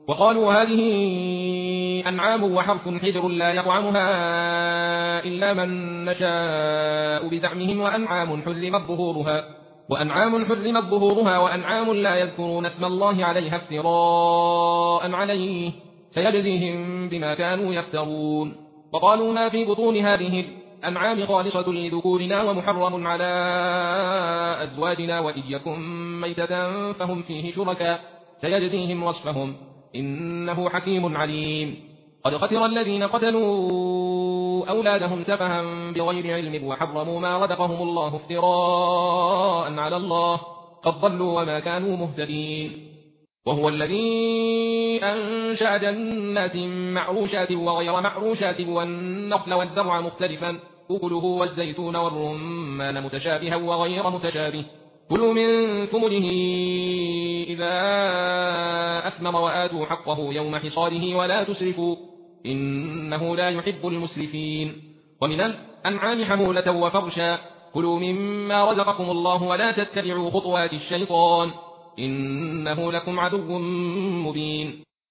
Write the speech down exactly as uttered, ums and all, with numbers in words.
وقالوا هذه أنعام وحرث حجر لا يطعمها إلا من نشاء بزعمهم وأنعام حرمت ظهورها وأنعام حرمت ظهورها وأنعام لا يذكرون اسم الله عليها افتراء عليه سيجزيهم بما كانوا يفترون. وقالوا ما في بطون هذه الأنعام خالصة لذكورنا ومحرم على أزواجنا وإن يكن ميتة فهم فيه شركاء سيجزيهم وصفهم إنه حكيم عليم. قد خسر الذين قتلوا أولادهم سفها بغير علم وحرموا ما رزقهم الله افتراء على الله قد ضلوا وما كانوا مهتدين. وهو الذي أنشأ جنات معروشات وغير معروشات والنخل والزرع مختلفا أكله والزيتون والرمان متشابها وغير متشابه كلوا من ثمره إذا أثمر وآتوا حقه يوم حصاده ولا تسرفوا إنه لا يحب المسرفين. ومن الأنعام حمولة وفرشا كلوا مما رزقكم الله ولا تتبعوا خطوات الشيطان إنه لكم عدو مبين.